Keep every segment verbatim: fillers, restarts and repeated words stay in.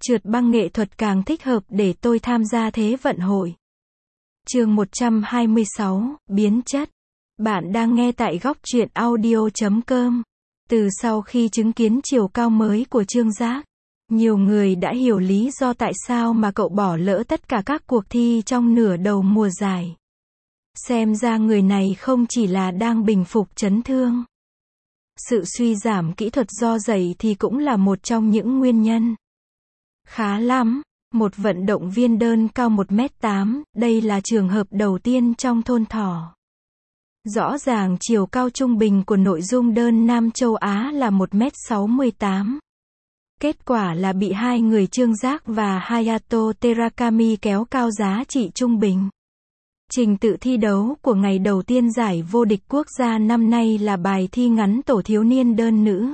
Trượt băng nghệ thuật càng thích hợp để tôi tham gia Thế vận hội. Chương một trăm hai mươi sáu, biến chất. Bạn đang nghe tại góc truyện audio chấm com. Từ sau khi chứng kiến chiều cao mới của Trương Giác, nhiều người đã hiểu lý do tại sao mà cậu bỏ lỡ tất cả các cuộc thi trong nửa đầu mùa giải. Xem ra người này không chỉ là đang bình phục chấn thương. Sự suy giảm kỹ thuật do giày thì cũng là một trong những nguyên nhân. Khá lắm, một vận động viên đơn cao một mét tám, đây là trường hợp đầu tiên trong thôn thỏ. Rõ ràng chiều cao trung bình của nội dung đơn nam châu Á là một mét sáu mươi tám. Kết quả là bị hai người Trương Giác và Hayato Terakami kéo cao giá trị trung bình. Trình tự thi đấu của ngày đầu tiên giải vô địch quốc gia năm nay là bài thi ngắn tổ thiếu niên đơn nữ,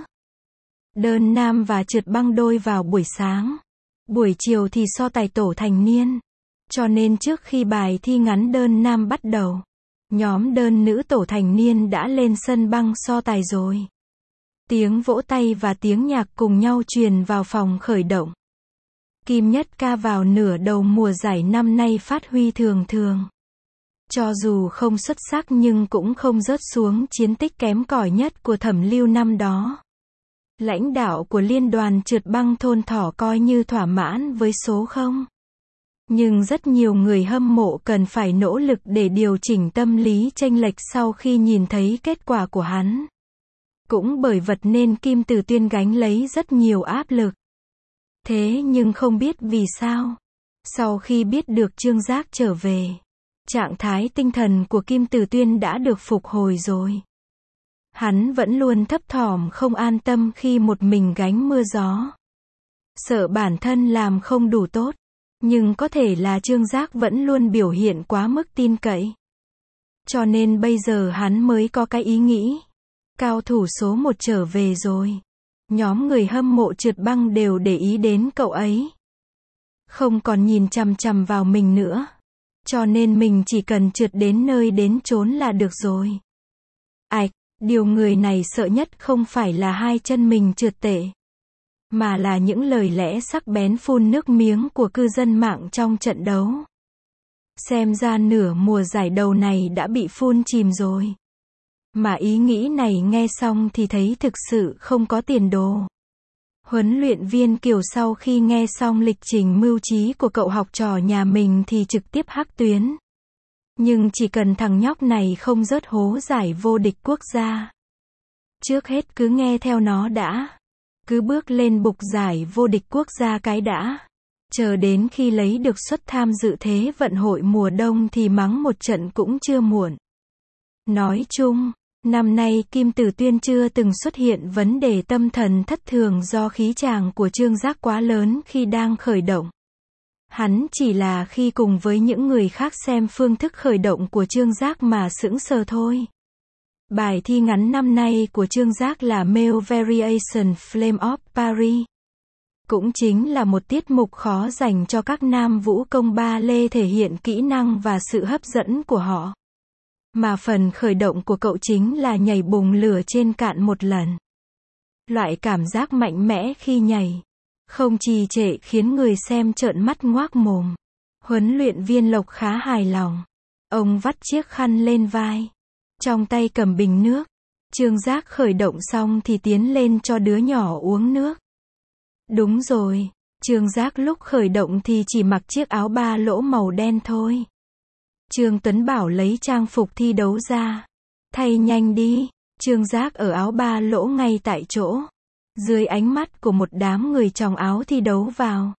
đơn nam và trượt băng đôi vào buổi sáng. Buổi chiều thì so tài tổ thành niên. Cho nên trước khi bài thi ngắn đơn nam bắt đầu, nhóm đơn nữ tổ thành niên đã lên sân băng so tài rồi. Tiếng vỗ tay và tiếng nhạc cùng nhau truyền vào phòng khởi động. Kim Nhất Ca vào nửa đầu mùa giải năm nay phát huy thường thường. Cho dù không xuất sắc nhưng cũng không rớt xuống chiến tích kém cỏi nhất của Thẩm Lưu năm đó. Lãnh đạo của liên đoàn trượt băng thôn thỏ coi như thỏa mãn với số không. Nhưng rất nhiều người hâm mộ cần phải nỗ lực để điều chỉnh tâm lý chênh lệch sau khi nhìn thấy kết quả của hắn. Cũng bởi vật nên Kim Từ Tuyên gánh lấy rất nhiều áp lực. Thế nhưng không biết vì sao, sau khi biết được Trương Giác trở về, trạng thái tinh thần của Kim Từ Tuyên đã được phục hồi rồi. Hắn vẫn luôn thấp thỏm không an tâm khi một mình gánh mưa gió. Sợ bản thân làm không đủ tốt. Nhưng có thể là Trương Giác vẫn luôn biểu hiện quá mức tin cậy. Cho nên bây giờ hắn mới có cái ý nghĩ. Cao thủ số một trở về rồi. Nhóm người hâm mộ trượt băng đều để ý đến cậu ấy. Không còn nhìn chằm chằm vào mình nữa. Cho nên mình chỉ cần trượt đến nơi đến chốn là được rồi. Ảch, điều người này sợ nhất không phải là hai chân mình trượt tệ, mà là những lời lẽ sắc bén phun nước miếng của cư dân mạng trong trận đấu. Xem ra nửa mùa giải đầu này đã bị phun chìm rồi. Mà ý nghĩ này nghe xong thì thấy thực sự không có tiền đồ. Huấn luyện viên Kiều sau khi nghe xong lịch trình mưu trí của cậu học trò nhà mình thì trực tiếp hắc tuyến. Nhưng chỉ cần thằng nhóc này không rớt hố giải vô địch quốc gia, trước hết cứ nghe theo nó đã. Cứ bước lên bục giải vô địch quốc gia cái đã. Chờ đến khi lấy được suất tham dự Thế vận hội mùa đông thì mắng một trận cũng chưa muộn. Nói chung, năm nay Kim Từ Tuyên chưa từng xuất hiện vấn đề tâm thần thất thường do khí chàng của Trương Giác quá lớn khi đang khởi động. Hắn chỉ là khi cùng với những người khác xem phương thức khởi động của Trương Giác mà sững sờ thôi. Bài thi ngắn năm nay của Trương Giác là Male Variation Flame of Paris. Cũng chính là một tiết mục khó dành cho các nam vũ công ba lê thể hiện kỹ năng và sự hấp dẫn của họ. Mà phần khởi động của cậu chính là nhảy bùng lửa trên cạn một lần. Loại cảm giác mạnh mẽ khi nhảy, không trì trệ khiến người xem trợn mắt ngoác mồm. Huấn luyện viên Lộc khá hài lòng. Ông vắt chiếc khăn lên vai, trong tay cầm bình nước. Trương Giác khởi động xong thì tiến lên cho đứa nhỏ uống nước. Đúng rồi, Trương Giác lúc khởi động thì chỉ mặc chiếc áo ba lỗ màu đen thôi. Trương Tuấn bảo lấy trang phục thi đấu ra. Thay nhanh đi. Trương Giác ở áo ba lỗ ngay tại chỗ, dưới ánh mắt của một đám người trong áo thi đấu vào.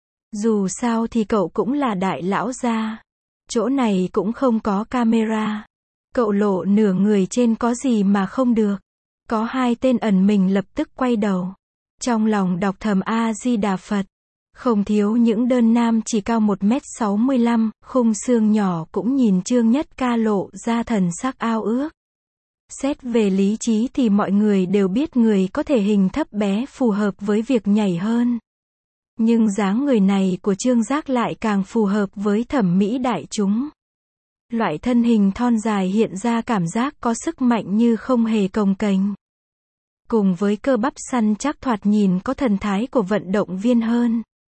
Dù sao thì cậu cũng là đại lão gia. Chỗ này cũng không có camera. Cậu lộ nửa người trên có gì mà không được. Có hai tên ẩn mình lập tức quay đầu. Trong lòng đọc thầm A-di-đà Phật. Không thiếu những đơn nam chỉ cao một mét sáu mươi lăm, khung xương nhỏ cũng nhìn Trương Nhất Ca lộ ra thần sắc ao ước. Xét về lý trí thì mọi người đều biết người có thể hình thấp bé phù hợp với việc nhảy hơn. Nhưng dáng người này của Trương Giác lại càng phù hợp với thẩm mỹ đại chúng. Loại thân hình thon dài hiện ra cảm giác có sức mạnh như không hề cồng kềnh. Cùng với cơ bắp săn chắc thoạt nhìn có thần thái của vận động viên hơn.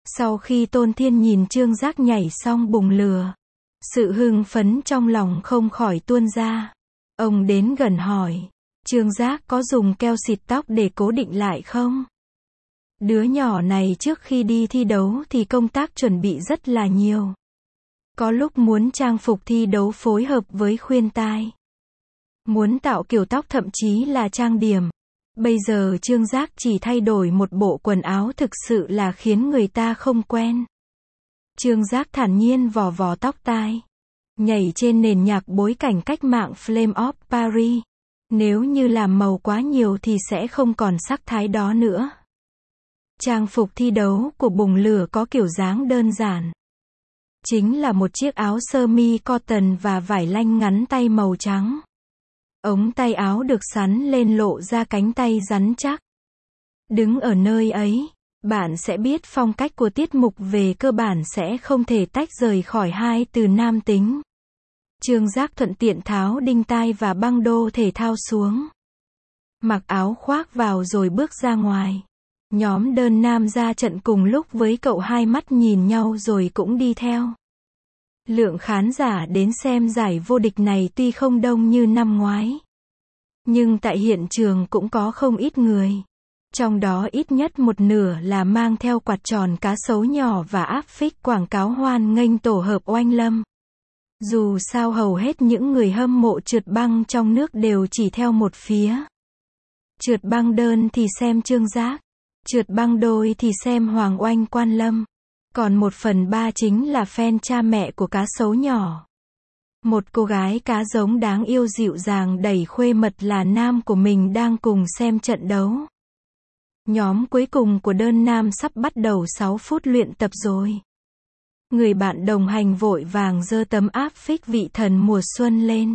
Sau khi Tôn Thiên nhìn Trương Giác nhảy xong bùng lửa, sự hưng phấn trong lòng không khỏi tuôn ra. Ông đến gần hỏi, Trương Giác có dùng keo xịt tóc để cố định lại không? Đứa nhỏ này trước khi đi thi đấu thì công tác chuẩn bị rất là nhiều. Có lúc muốn trang phục thi đấu phối hợp với khuyên tai. Muốn tạo kiểu tóc thậm chí là trang điểm. Bây giờ Trương Giác chỉ thay đổi một bộ quần áo thực sự là khiến người ta không quen. Trương Giác thản nhiên vò vò tóc tai. Nhảy trên nền nhạc bối cảnh cách mạng Flame of Paris. Nếu như làm màu quá nhiều thì sẽ không còn sắc thái đó nữa. Trang phục thi đấu của bùng lửa có kiểu dáng đơn giản. Chính là một chiếc áo sơ mi cotton và vải lanh ngắn tay màu trắng. Ống tay áo được xắn lên lộ ra cánh tay rắn chắc. Đứng ở nơi ấy, bạn sẽ biết phong cách của tiết mục về cơ bản sẽ không thể tách rời khỏi hai từ nam tính. Trương Giác thuận tiện tháo đinh tai và băng đô thể thao xuống. Mặc áo khoác vào rồi bước ra ngoài. Nhóm đơn nam ra trận cùng lúc với cậu, hai mắt nhìn nhau rồi cũng đi theo. Lượng khán giả đến xem giải vô địch này tuy không đông như năm ngoái, nhưng tại hiện trường cũng có không ít người. Trong đó ít nhất một nửa là mang theo quạt tròn cá sấu nhỏ và áp phích quảng cáo hoan nghênh tổ hợp Oanh Lâm. Dù sao hầu hết những người hâm mộ trượt băng trong nước đều chỉ theo một phía. Trượt băng đơn thì xem Trương Giác, trượt băng đôi thì xem Hoàng Oanh Quan Lâm. Còn một phần ba chính là fan cha mẹ của cá sấu nhỏ. Một cô gái cá giống đáng yêu dịu dàng đẩy khuê mật là nam của mình đang cùng xem trận đấu. Nhóm cuối cùng của đơn nam sắp bắt đầu sáu phút luyện tập rồi. Người bạn đồng hành vội vàng giơ tấm áp phích vị thần mùa xuân lên.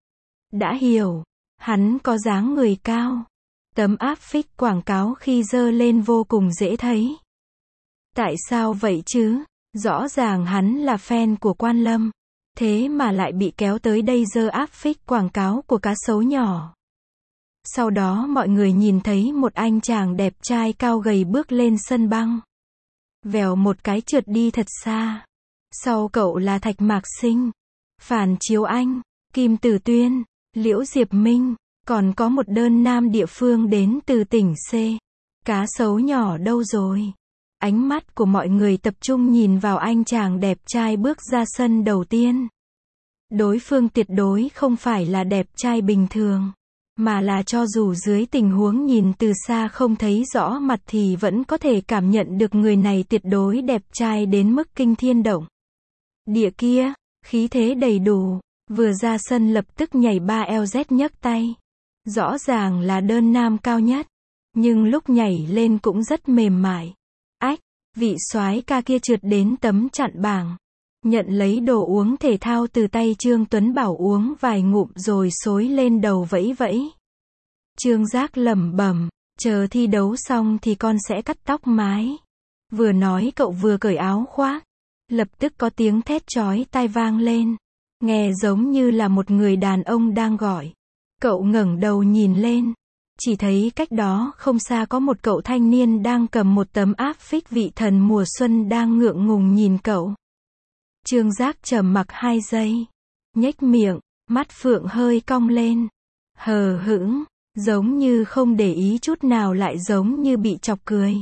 Đã hiểu, hắn có dáng người cao. Tấm áp phích quảng cáo khi giơ lên vô cùng dễ thấy. Tại sao vậy chứ? Rõ ràng hắn là fan của Quan Lâm. Thế mà lại bị kéo tới đây giơ áp phích quảng cáo của cá sấu nhỏ. Sau đó mọi người nhìn thấy một anh chàng đẹp trai cao gầy bước lên sân băng. Vèo một cái trượt đi thật xa. Sau cậu là Thạch Mạc Sinh, Phàn Chiếu Anh, Kim Tử Tuyên, Liễu Diệp Minh. Còn có một đơn nam địa phương đến từ tỉnh C. Cá sấu nhỏ đâu rồi? Ánh mắt của mọi người tập trung nhìn vào anh chàng đẹp trai bước ra sân đầu tiên. Đối phương tuyệt đối không phải là đẹp trai bình thường, mà là cho dù dưới tình huống nhìn từ xa không thấy rõ mặt thì vẫn có thể cảm nhận được người này tuyệt đối đẹp trai đến mức kinh thiên động địa kia, khí thế đầy đủ, vừa ra sân lập tức nhảy ba eo dét nhấc tay. Rõ ràng là đơn nam cao nhất, nhưng lúc nhảy lên cũng rất mềm mại. Ách, vị soái ca kia trượt đến tấm chặn bảng, nhận lấy đồ uống thể thao từ tay Trương Tuấn Bảo uống vài ngụm rồi xối lên đầu vẫy vẫy. Trương Giác lẩm bẩm, chờ thi đấu xong thì con sẽ cắt tóc mái. Vừa nói cậu vừa cởi áo khoác, lập tức có tiếng thét chói tai vang lên, nghe giống như là một người đàn ông đang gọi. Cậu ngẩng đầu nhìn lên, chỉ thấy cách đó không xa có một cậu thanh niên đang cầm một tấm áp phích vị thần mùa xuân đang ngượng ngùng nhìn cậu. Trương Giác trầm mặc hai giây, nhếch miệng, mắt phượng hơi cong lên, hờ hững, giống như không để ý chút nào lại giống như bị chọc cười.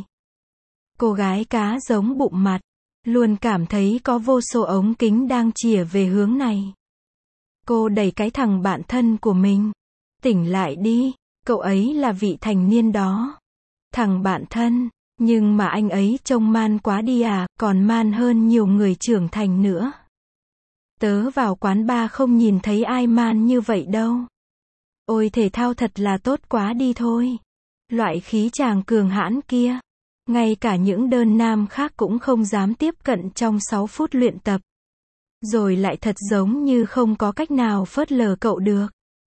Cô gái cá giống bụng mặt, luôn cảm thấy có vô số ống kính đang chìa về hướng này. Cô đẩy cái thằng bạn thân của mình. Tỉnh lại đi, cậu ấy là vị thành niên đó. Thằng bạn thân, nhưng mà anh ấy trông man quá đi à, còn man hơn nhiều người trưởng thành nữa. Tớ vào quán bar không nhìn thấy ai man như vậy đâu. Ôi thể thao thật là tốt quá đi thôi. Loại khí chàng cường hãn kia. Ngay cả những đơn nam khác cũng không dám tiếp cận trong sáu phút luyện tập. Rồi lại thật giống như không có cách nào phớt lờ cậu được.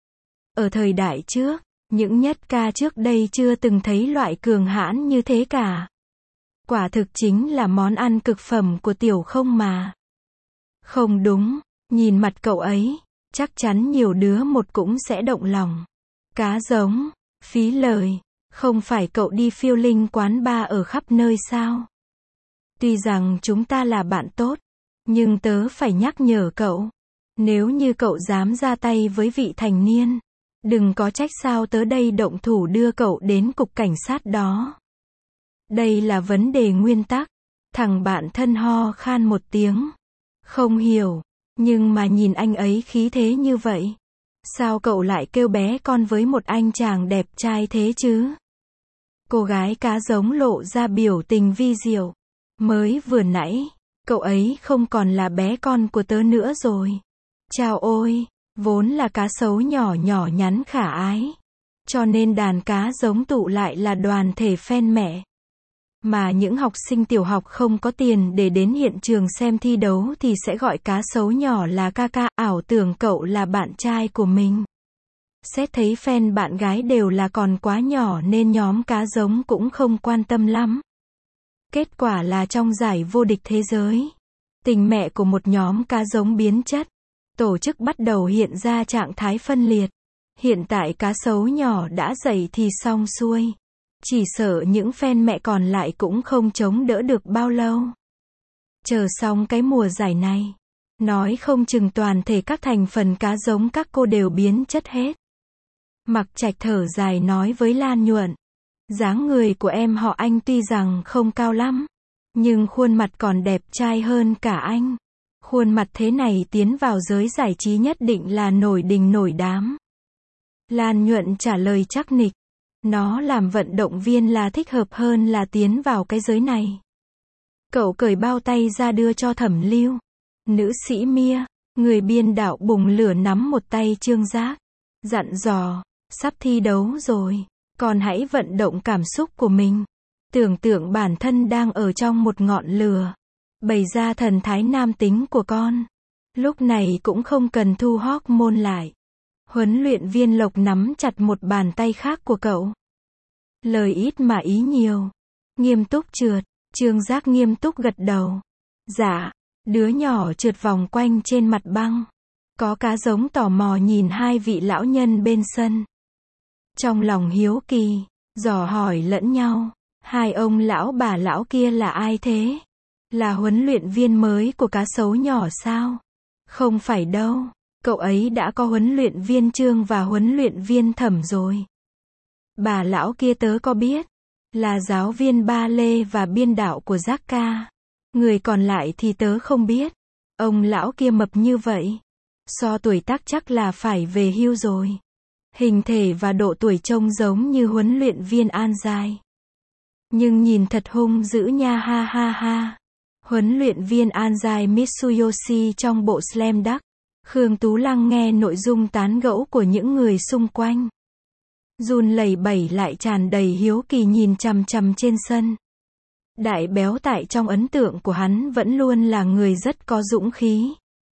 Ở thời đại trước, những nhất ca trước đây chưa từng thấy loại cường hãn như thế cả. Quả thực chính là món ăn cực phẩm của Tiểu Không mà. Không đúng, nhìn mặt cậu ấy, chắc chắn nhiều đứa một cũng sẽ động lòng. Cá giống, phí lời, không phải cậu đi phiêu linh quán bar ở khắp nơi sao? Tuy rằng chúng ta là bạn tốt, nhưng tớ phải nhắc nhở cậu. Nếu như cậu dám ra tay với vị thành niên, đừng có trách sao tớ đây động thủ đưa cậu đến cục cảnh sát đó. Đây là vấn đề nguyên tắc. Thằng bạn thân ho khan một tiếng. Không hiểu, nhưng mà nhìn anh ấy khí thế như vậy. Sao cậu lại kêu bé con với một anh chàng đẹp trai thế chứ? Cô gái cá giống lộ ra biểu tình vi diệu. Mới vừa nãy, cậu ấy không còn là bé con của tớ nữa rồi. Chao ôi, vốn là cá sấu nhỏ nhỏ nhắn khả ái. Cho nên đàn cá giống tụ lại là đoàn thể fan mẹ. Mà những học sinh tiểu học không có tiền để đến hiện trường xem thi đấu thì sẽ gọi cá sấu nhỏ là ca ca, ảo tưởng cậu là bạn trai của mình. Xét thấy fan bạn gái đều là còn quá nhỏ nên nhóm cá giống cũng không quan tâm lắm. Kết quả là trong giải vô địch thế giới, tình mẹ của một nhóm cá giống biến chất, tổ chức bắt đầu hiện ra trạng thái phân liệt. Hiện tại cá sấu nhỏ đã dậy thì xong xuôi. Chỉ sợ những fan mẹ còn lại cũng không chống đỡ được bao lâu. Chờ xong cái mùa giải này, nói không chừng toàn thể các thành phần cá giống các cô đều biến chất hết. Mặc Trạch thở dài nói với Lan Nhuận. Dáng người của em họ Anh tuy rằng không cao lắm, nhưng khuôn mặt còn đẹp trai hơn cả anh. Khuôn mặt thế này tiến vào giới giải trí nhất định là nổi đình nổi đám. Lan Nhuận trả lời chắc nịch. Nó làm vận động viên là thích hợp hơn là tiến vào cái giới này. Cậu cởi bao tay ra đưa cho Thẩm Lưu. Nữ sĩ Mia, người biên đạo bùng lửa nắm một tay Trương Giác. Dặn dò, sắp thi đấu rồi, con hãy vận động cảm xúc của mình. Tưởng tượng bản thân đang ở trong một ngọn lửa. Bày ra thần thái nam tính của con. Lúc này cũng không cần thu hormone lại. Huấn luyện viên Lộc nắm chặt một bàn tay khác của cậu. Lời ít mà ý nhiều. Nghiêm túc trượt. Trương Giác nghiêm túc gật đầu. Dạ. Đứa nhỏ trượt vòng quanh trên mặt băng. Có cá giống tò mò nhìn hai vị lão nhân bên sân. Trong lòng hiếu kỳ, dò hỏi lẫn nhau. Hai ông lão bà lão kia là ai thế? Là huấn luyện viên mới của cá sấu nhỏ sao? Không phải đâu. Cậu ấy đã có huấn luyện viên Trương và huấn luyện viên Thẩm rồi. Bà lão kia tớ có biết. Là giáo viên ba lê và biên đạo của Giác ca. Người còn lại thì tớ không biết. Ông lão kia mập như vậy. So tuổi tác chắc là phải về hưu rồi. Hình thể và độ tuổi trông giống như huấn luyện viên An Giai. Nhưng nhìn thật hung dữ nha ha ha ha. Huấn luyện viên An Giai Mitsuyoshi trong bộ Slam Dunk. Khương Tú Lăng nghe nội dung tán gẫu của những người xung quanh. Run lẩy bẩy lại tràn đầy hiếu kỳ nhìn chằm chằm trên sân. Đại béo tại trong ấn tượng của hắn vẫn luôn là người rất có dũng khí.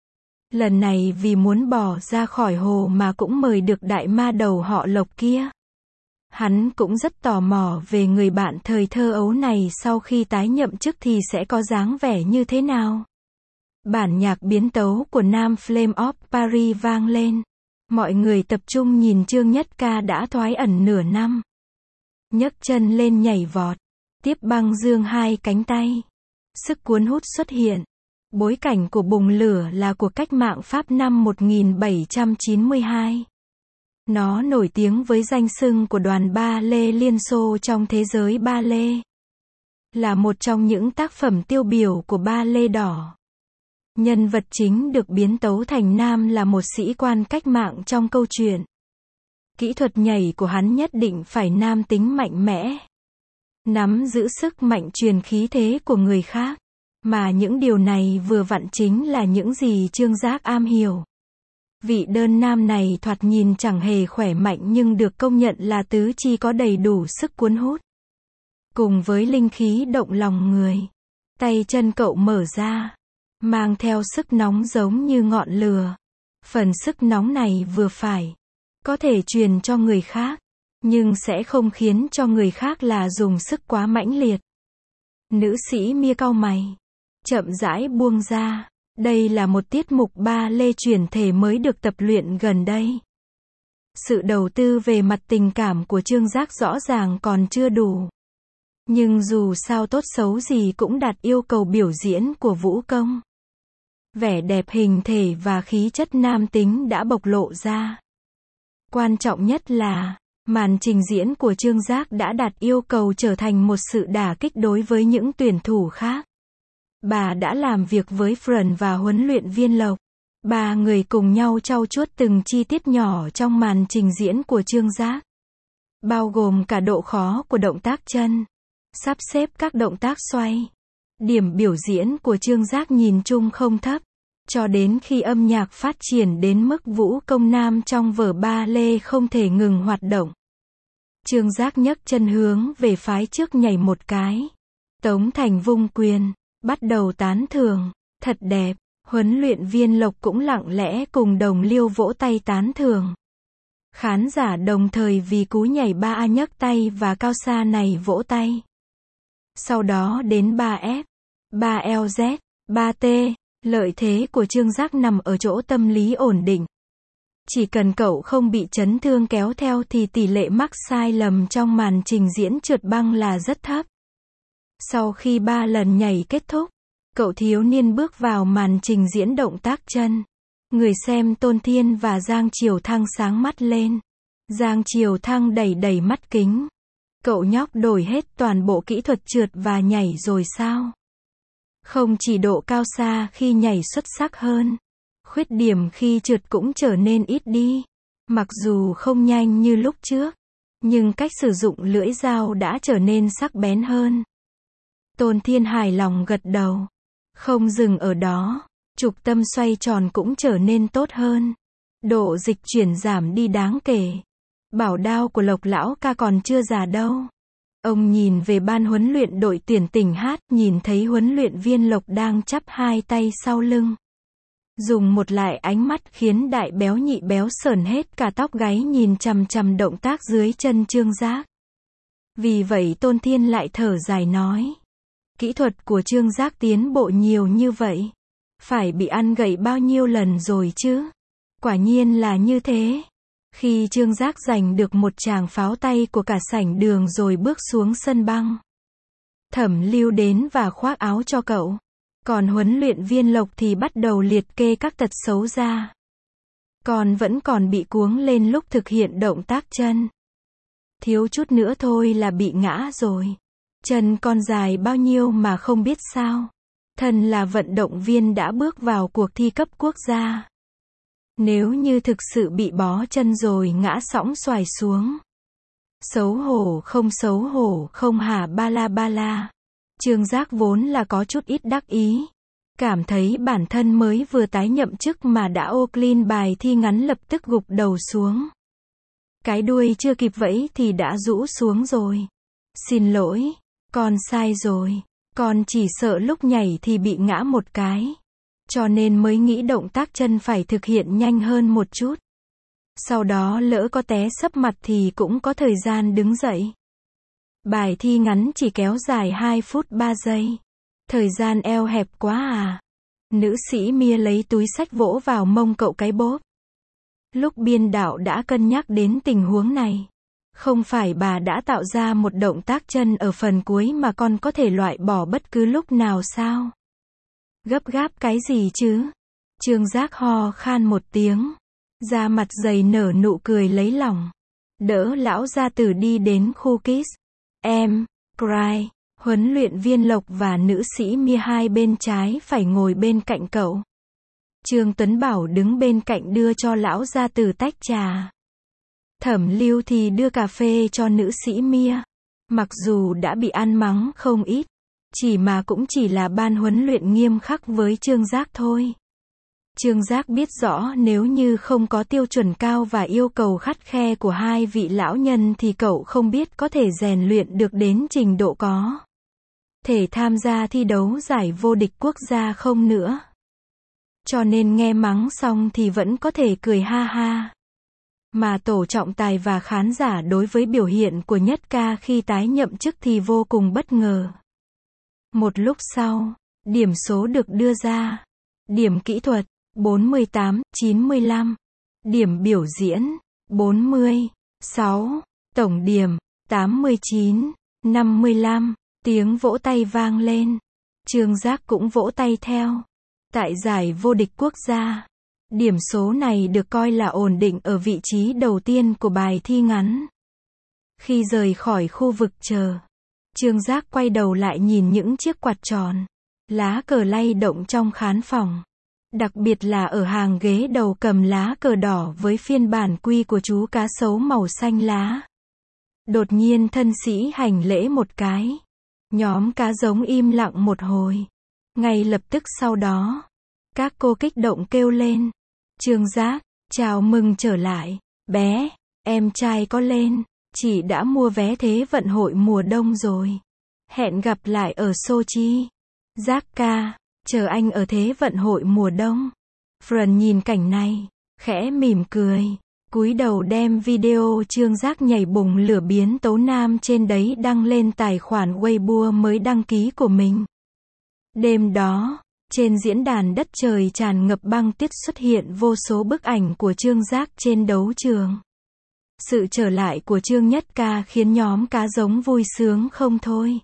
Lần này vì muốn bỏ ra khỏi hồ mà cũng mời được đại ma đầu họ Lộc kia. Hắn cũng rất tò mò về người bạn thời thơ ấu này sau khi tái nhậm chức thì sẽ có dáng vẻ như thế nào. Bản nhạc biến tấu của Nam Flame of Paris vang lên. Mọi người tập trung nhìn Trương Nhất Ca đã thoái ẩn nửa năm. Nhấc chân lên nhảy vọt. Tiếp băng dương hai cánh tay. Sức cuốn hút xuất hiện. Bối cảnh của bùng lửa là cuộc cách mạng Pháp năm một nghìn bảy trăm chín mươi hai. Nó nổi tiếng với danh xưng của đoàn ba lê Liên Xô trong thế giới ba lê. Là một trong những tác phẩm tiêu biểu của ba lê đỏ. Nhân vật chính được biến tấu thành nam là một sĩ quan cách mạng trong câu chuyện. Kỹ thuật nhảy của hắn nhất định phải nam tính mạnh mẽ. Nắm giữ sức mạnh truyền khí thế của người khác. Mà những điều này vừa vặn chính là những gì Trương Giác am hiểu. Vị đơn nam này thoạt nhìn chẳng hề khỏe mạnh nhưng được công nhận là tứ chi có đầy đủ sức cuốn hút. Cùng với linh khí động lòng người. Tay chân cậu mở ra. Mang theo sức nóng giống như ngọn lửa. Phần sức nóng này vừa phải. Có thể truyền cho người khác. Nhưng sẽ không khiến cho người khác là dùng sức quá mãnh liệt. Nữ sĩ Mia cau mày. Chậm rãi buông ra. Đây là một tiết mục ba lê chuyển thể mới được tập luyện gần đây. Sự đầu tư về mặt tình cảm của Trương Giác rõ ràng còn chưa đủ. Nhưng dù sao tốt xấu gì cũng đạt yêu cầu biểu diễn của vũ công. Vẻ đẹp hình thể và khí chất nam tính đã bộc lộ ra. Quan trọng nhất là, màn trình diễn của Trương Giác đã đạt yêu cầu trở thành một sự đả kích đối với những tuyển thủ khác. Bà đã làm việc với Fran và huấn luyện viên Lộc. Ba người cùng nhau trau chuốt từng chi tiết nhỏ trong màn trình diễn của Trương Giác. Bao gồm cả độ khó của động tác chân, sắp xếp các động tác xoay. Điểm biểu diễn của Trương Giác nhìn chung không thấp, cho đến khi âm nhạc phát triển đến mức vũ công nam trong vở ba lê không thể ngừng hoạt động. Trương Giác nhấc chân hướng về phái trước nhảy một cái. Tống Thành vung quyền, bắt đầu tán thưởng, thật đẹp. Huấn luyện viên Lộc cũng lặng lẽ cùng đồng liêu vỗ tay tán thưởng. Khán giả đồng thời vì cú nhảy ba A nhấc tay và cao xa này vỗ tay. Sau đó đến ba F, ba L Z, ba T, lợi thế của Trương Giác nằm ở chỗ tâm lý ổn định. Chỉ cần cậu không bị chấn thương kéo theo thì tỷ lệ mắc sai lầm trong màn trình diễn trượt băng là rất thấp. Sau khi ba lần nhảy kết thúc, cậu thiếu niên bước vào màn trình diễn động tác chân. Người xem Tôn Thiên và Giang Triều Thăng sáng mắt lên. Giang Triều Thăng đẩy đẩy mắt kính. Cậu nhóc đổi hết toàn bộ kỹ thuật trượt và nhảy rồi sao? Không chỉ độ cao xa khi nhảy xuất sắc hơn, khuyết điểm khi trượt cũng trở nên ít đi. Mặc dù không nhanh như lúc trước, nhưng cách sử dụng lưỡi dao đã trở nên sắc bén hơn. Tôn Thiên hài lòng gật đầu. Không dừng ở đó, trục tâm xoay tròn cũng trở nên tốt hơn. Độ dịch chuyển giảm đi đáng kể. Bảo đao của Lộc lão ca còn chưa già đâu. Ông nhìn về ban huấn luyện đội tuyển tỉnh hát, nhìn thấy huấn luyện viên Lộc đang chắp hai tay sau lưng. Dùng một lại ánh mắt khiến đại béo nhị béo sởn hết cả tóc gáy nhìn chằm chằm động tác dưới chân Trương Giác. Vì vậy Tôn Thiên lại thở dài nói. Kỹ thuật của Trương Giác tiến bộ nhiều như vậy. Phải bị ăn gậy bao nhiêu lần rồi chứ? Quả nhiên là như thế. Khi Trương Giác giành được một tràng pháo tay của cả sảnh đường rồi bước xuống sân băng. Thẩm Lưu đến và khoác áo cho cậu. Còn huấn luyện viên Lộc thì bắt đầu liệt kê các tật xấu ra. Còn vẫn còn bị cuống lên lúc thực hiện động tác chân. Thiếu chút nữa thôi là bị ngã rồi. Chân con dài bao nhiêu mà không biết sao. Thân là vận động viên đã bước vào cuộc thi cấp quốc gia. Nếu như thực sự bị bó chân rồi ngã sõng xoài xuống. Xấu hổ không xấu hổ không hả ba la ba la. Trương Giác vốn là có chút ít đắc ý. Cảm thấy bản thân mới vừa tái nhậm chức mà đã ô clean bài thi ngắn lập tức gục đầu xuống. Cái đuôi chưa kịp vẫy thì đã rũ xuống rồi. Xin lỗi, con sai rồi. Con chỉ sợ lúc nhảy thì bị ngã một cái. Cho nên mới nghĩ động tác chân phải thực hiện nhanh hơn một chút. Sau đó lỡ có té sấp mặt thì cũng có thời gian đứng dậy. Bài thi ngắn chỉ kéo dài hai phút ba giây. Thời gian eo hẹp quá à. Nữ sĩ Mia lấy túi xách vỗ vào mông cậu cái bốp. Lúc biên đạo đã cân nhắc đến tình huống này. Không phải bà đã tạo ra một động tác chân ở phần cuối mà con có thể loại bỏ bất cứ lúc nào sao? Gấp gáp cái gì chứ? Trương Giác ho khan một tiếng. Da mặt dày nở nụ cười lấy lòng. Đỡ lão gia tử đi đến khu kids. Em, cry. Huấn luyện viên Lộc và nữ sĩ Mia hai bên trái phải ngồi bên cạnh cậu. Trương Tuấn Bảo đứng bên cạnh đưa cho lão gia tử tách trà. Thẩm Lưu thì đưa cà phê cho nữ sĩ Mia. Mặc dù đã bị ăn mắng không ít, chỉ mà cũng chỉ là ban huấn luyện nghiêm khắc với Trương Giác thôi. Trương Giác biết rõ nếu như không có tiêu chuẩn cao và yêu cầu khắt khe của hai vị lão nhân thì cậu không biết có thể rèn luyện được đến trình độ có thể tham gia thi đấu giải vô địch quốc gia không nữa. Cho nên nghe mắng xong thì vẫn có thể cười ha ha. Mà tổ trọng tài và khán giả đối với biểu hiện của Nhất Ca khi tái nhậm chức thì vô cùng bất ngờ. Một lúc sau, điểm số được đưa ra. Điểm kỹ thuật, bốn mươi tám, chín mươi lăm. Điểm biểu diễn, bốn mươi, sáu. Tổng điểm, tám mươi chín, năm mươi lăm, tiếng vỗ tay vang lên. Trương Giác cũng vỗ tay theo. Tại giải vô địch quốc gia, điểm số này được coi là ổn định ở vị trí đầu tiên của bài thi ngắn. Khi rời khỏi khu vực chờ, Trương Giác quay đầu lại nhìn những chiếc quạt tròn, lá cờ lay động trong khán phòng. Đặc biệt là ở hàng ghế đầu cầm lá cờ đỏ với phiên bản quy của chú cá sấu màu xanh lá. Đột nhiên thân sĩ hành lễ một cái. Nhóm cá giống im lặng một hồi. Ngay lập tức sau đó, các cô kích động kêu lên. Trương Giác, chào mừng trở lại. Bé, em trai có lên. Chị đã mua vé Thế vận hội mùa đông rồi. Hẹn gặp lại ở Sochi. Giác ca, chờ anh ở Thế vận hội mùa đông. Fran nhìn cảnh này, khẽ mỉm cười, cúi đầu đem video Trương Giác nhảy bùng lửa biến tấu nam trên đấy đăng lên tài khoản Weibo mới đăng ký của mình. Đêm đó, trên diễn đàn đất trời tràn ngập băng tuyết xuất hiện vô số bức ảnh của Trương Giác trên đấu trường. Sự trở lại của Trương Nhất Ca khiến nhóm cá giống vui sướng không thôi.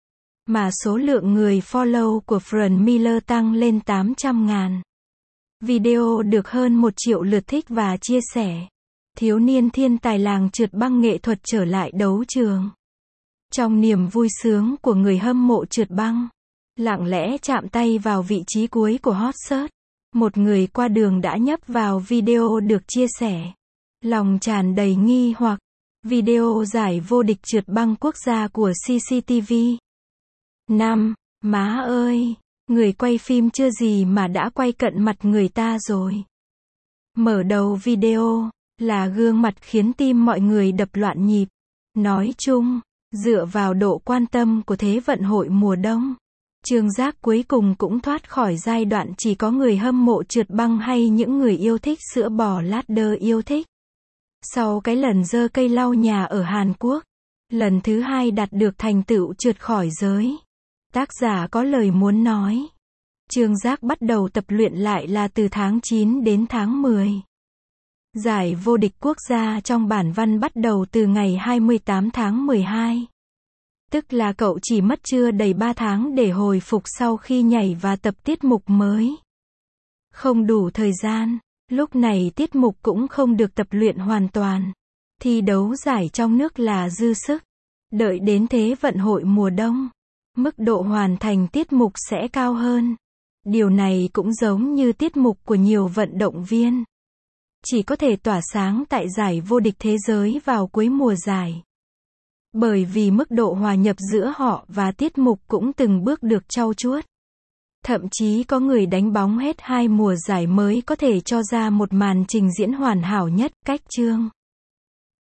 Mà số lượng người follow của Fran Miller tăng lên tám trăm ngàn. Video được hơn một triệu lượt thích và chia sẻ. Thiếu niên thiên tài làng trượt băng nghệ thuật trở lại đấu trường. Trong niềm vui sướng của người hâm mộ trượt băng, lặng lẽ chạm tay vào vị trí cuối của hot search. Một người qua đường đã nhấp vào video được chia sẻ. Lòng tràn đầy nghi hoặc. Video giải vô địch trượt băng quốc gia của xê xê tê vê. năm. Má ơi, người quay phim chưa gì mà đã quay cận mặt người ta rồi. Mở đầu video là gương mặt khiến tim mọi người đập loạn nhịp. Nói chung, dựa vào độ quan tâm của Thế vận hội mùa đông, Trương Giác cuối cùng cũng thoát khỏi giai đoạn chỉ có người hâm mộ trượt băng hay những người yêu thích sữa bò ladder yêu thích. Sau cái lần giơ cây lau nhà ở Hàn Quốc, lần thứ hai đạt được thành tựu trượt khỏi giới. Tác giả có lời muốn nói. Trương Giác bắt đầu tập luyện lại là từ tháng chín đến tháng mười. Giải vô địch quốc gia trong bản văn bắt đầu từ ngày hai mươi tám tháng mười hai. Tức là cậu chỉ mất chưa đầy ba tháng để hồi phục sau khi nhảy và tập tiết mục mới. Không đủ thời gian, lúc này tiết mục cũng không được tập luyện hoàn toàn. Thi đấu giải trong nước là dư sức. Đợi đến Thế vận hội mùa đông, mức độ hoàn thành tiết mục sẽ cao hơn. Điều này cũng giống như tiết mục của nhiều vận động viên. Chỉ có thể tỏa sáng tại giải vô địch thế giới vào cuối mùa giải. Bởi vì mức độ hòa nhập giữa họ và tiết mục cũng từng bước được trau chuốt. Thậm chí có người đánh bóng hết hai mùa giải mới có thể cho ra một màn trình diễn hoàn hảo nhất, cách Trương